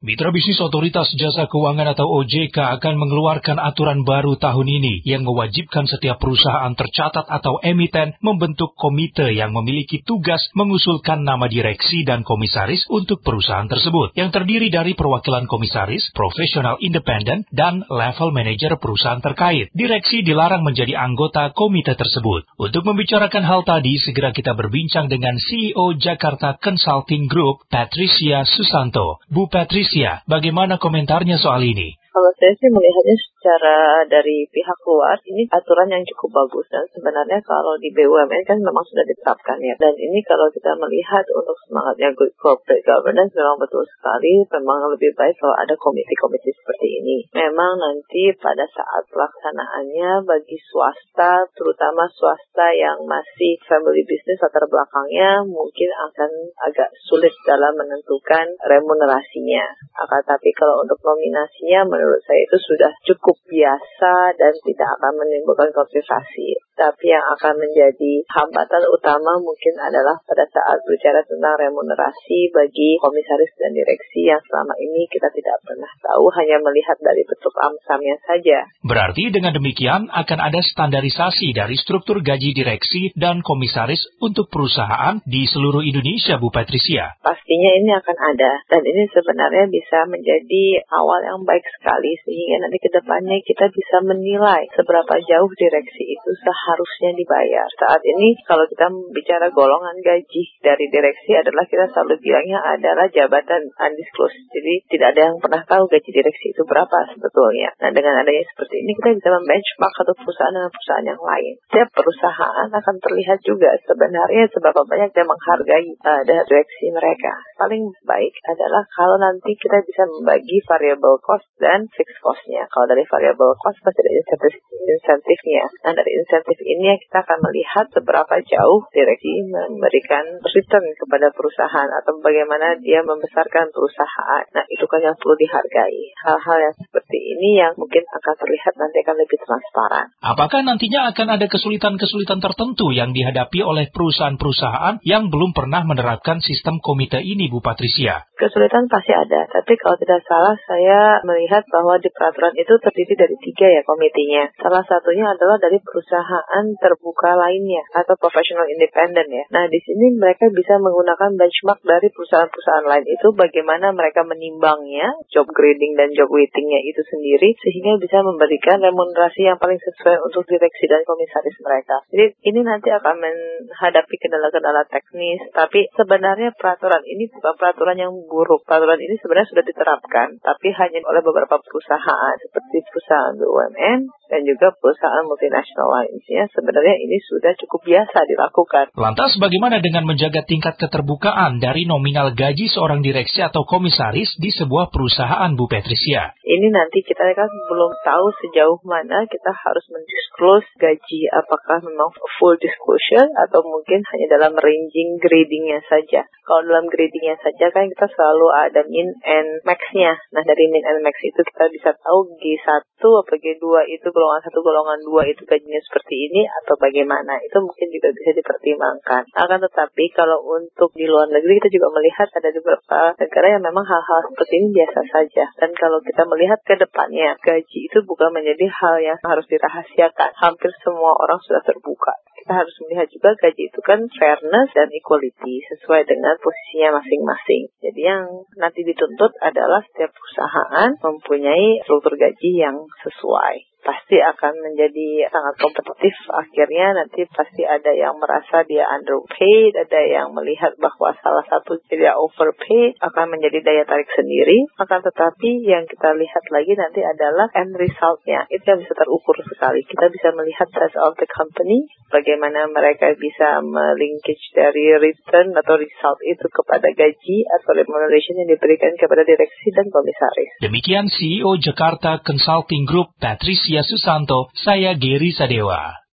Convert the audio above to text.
Mitra Bisnis Otoritas Jasa Keuangan atau OJK akan mengeluarkan aturan baru tahun ini yang mewajibkan setiap perusahaan tercatat atau emiten membentuk komite yang memiliki tugas mengusulkan nama direksi dan komisaris untuk perusahaan tersebut, yang terdiri dari perwakilan komisaris, profesional independen, dan level manajer perusahaan terkait. Direksi dilarang menjadi anggota komite tersebut. Untuk membicarakan hal tadi, segera kita berbincang dengan CEO Jakarta Consulting Group, Patricia Susanto. Bu Patricia, bagaimana komentarnya soal ini? Kalau saya sih melihatnya secara dari pihak luar, ini aturan yang cukup bagus. Dan sebenarnya kalau di BUMN kan memang sudah diterapkan ya. Dan ini kalau kita melihat untuk semangatnya good corporate governance, memang betul sekali. Memang lebih baik kalau ada komite-komite seperti ini. Memang nanti pada saat pelaksanaannya bagi swasta, terutama swasta yang masih family business latar belakangnya, mungkin akan agak sulit dalam menentukan remunerasinya. Tapi kalau untuk nominasinya, menurut saya itu sudah cukup biasa dan tidak akan menimbulkan komplikasi. Tapi yang akan menjadi hambatan utama mungkin adalah pada saat bicara tentang remunerasi bagi komisaris dan direksi yang selama ini kita tidak pernah tahu, hanya melihat dari bentuk amsamnya saja. Berarti dengan demikian akan ada standarisasi dari struktur gaji direksi dan komisaris untuk perusahaan di seluruh Indonesia, Bu Patricia? Pastinya ini akan ada, dan ini sebenarnya bisa menjadi awal yang baik sekali, sehingga nanti ke depannya kita bisa menilai seberapa jauh direksi itu seharusnya dibayar. Saat ini kalau kita bicara golongan gaji dari direksi adalah kita selalu bilangnya adalah jabatan undisclosed. Jadi tidak ada yang pernah tahu gaji direksi itu berapa sebetulnya. Nah, dengan adanya seperti ini kita bisa membenchmark satu perusahaan dengan perusahaan yang lain. Setiap perusahaan akan terlihat juga sebenarnya seberapa banyak dia menghargai direksi mereka. Paling baik adalah kalau nanti kita bisa membagi variable cost dan fixed cost-nya. Kalau dari variable cost pasti ada insentifnya. Nah, dari insentif ini kita akan melihat seberapa jauh direksi memberikan return kepada perusahaan atau bagaimana dia membesarkan perusahaan. Nah, itu kan yang perlu dihargai. Hal-hal yang seperti ini yang mungkin akan terlihat nanti akan lebih transparan. Apakah nantinya akan ada kesulitan-kesulitan tertentu yang dihadapi oleh perusahaan-perusahaan yang belum pernah menerapkan sistem komite ini, Bu Patricia? Kesulitan pasti ada, tapi kalau tidak salah saya melihat bahwa di peraturan itu terdiri dari 3 ya komitenya. Salah satunya adalah dari perusahaan terbuka lainnya atau professional independent ya. Nah, di sini mereka bisa menggunakan benchmark dari perusahaan-perusahaan lain itu, bagaimana mereka menimbangnya, job grading dan job weightingnya itu sendiri, sehingga bisa memberikan remunerasi yang paling sesuai untuk direksi dan komisaris mereka. Jadi ini nanti akan menghadapi kendala-kendala teknis, tapi sebenarnya peraturan ini bukan peraturan yang buruk. Peraturan ini sebenarnya sudah diterapkan, tapi hanya oleh beberapa perusahaan seperti perusahaan BUMN dan juga perusahaan multinasional lainnya. Sebenarnya ini sudah cukup biasa dilakukan. Lantas bagaimana dengan menjaga tingkat keterbukaan dari nominal gaji seorang direksi atau komisaris di sebuah perusahaan, Bu Patricia? Ini nanti kita kan belum tahu sejauh mana kita harus mendisclose gaji, apakah memang full disclosure atau mungkin hanya dalam ranging gradingnya saja. Kalau dalam gradingnya saja kan kita selalu ada min and max-nya. Nah, dari min and max itu kita bisa tahu G1 atau G2 itu golongan 1, golongan 2 itu gajinya seperti ini atau bagaimana. Itu mungkin juga bisa dipertimbangkan. Akan tetapi kalau untuk di luar negeri kita juga melihat ada beberapa negara yang memang hal-hal seperti ini biasa saja. Dan kalau kita melihat ke depannya, gaji itu bukan menjadi hal yang harus dirahasiakan. Hampir semua orang sudah terbuka. Kita harus melihat juga gaji itu kan fairness dan equality sesuai dengan posisinya masing-masing. Jadi yang nanti dituntut adalah setiap perusahaan mempunyai struktur gaji yang sesuai. Pasti akan menjadi sangat kompetitif. Akhirnya nanti pasti ada yang merasa dia underpaid, ada yang melihat bahwa salah satu dia overpaid, akan menjadi daya tarik sendiri. Akan tetapi yang kita lihat lagi nanti adalah end result-nya. Itu yang bisa terukur sekali. Kita bisa melihat size of the company, bagaimana mereka bisa melinkage dari return atau result itu kepada gaji atau remuneration yang diberikan kepada direksi dan komisaris. Demikian CEO Jakarta Consulting Group, Patricia Susanto, saya Gary Sadewa.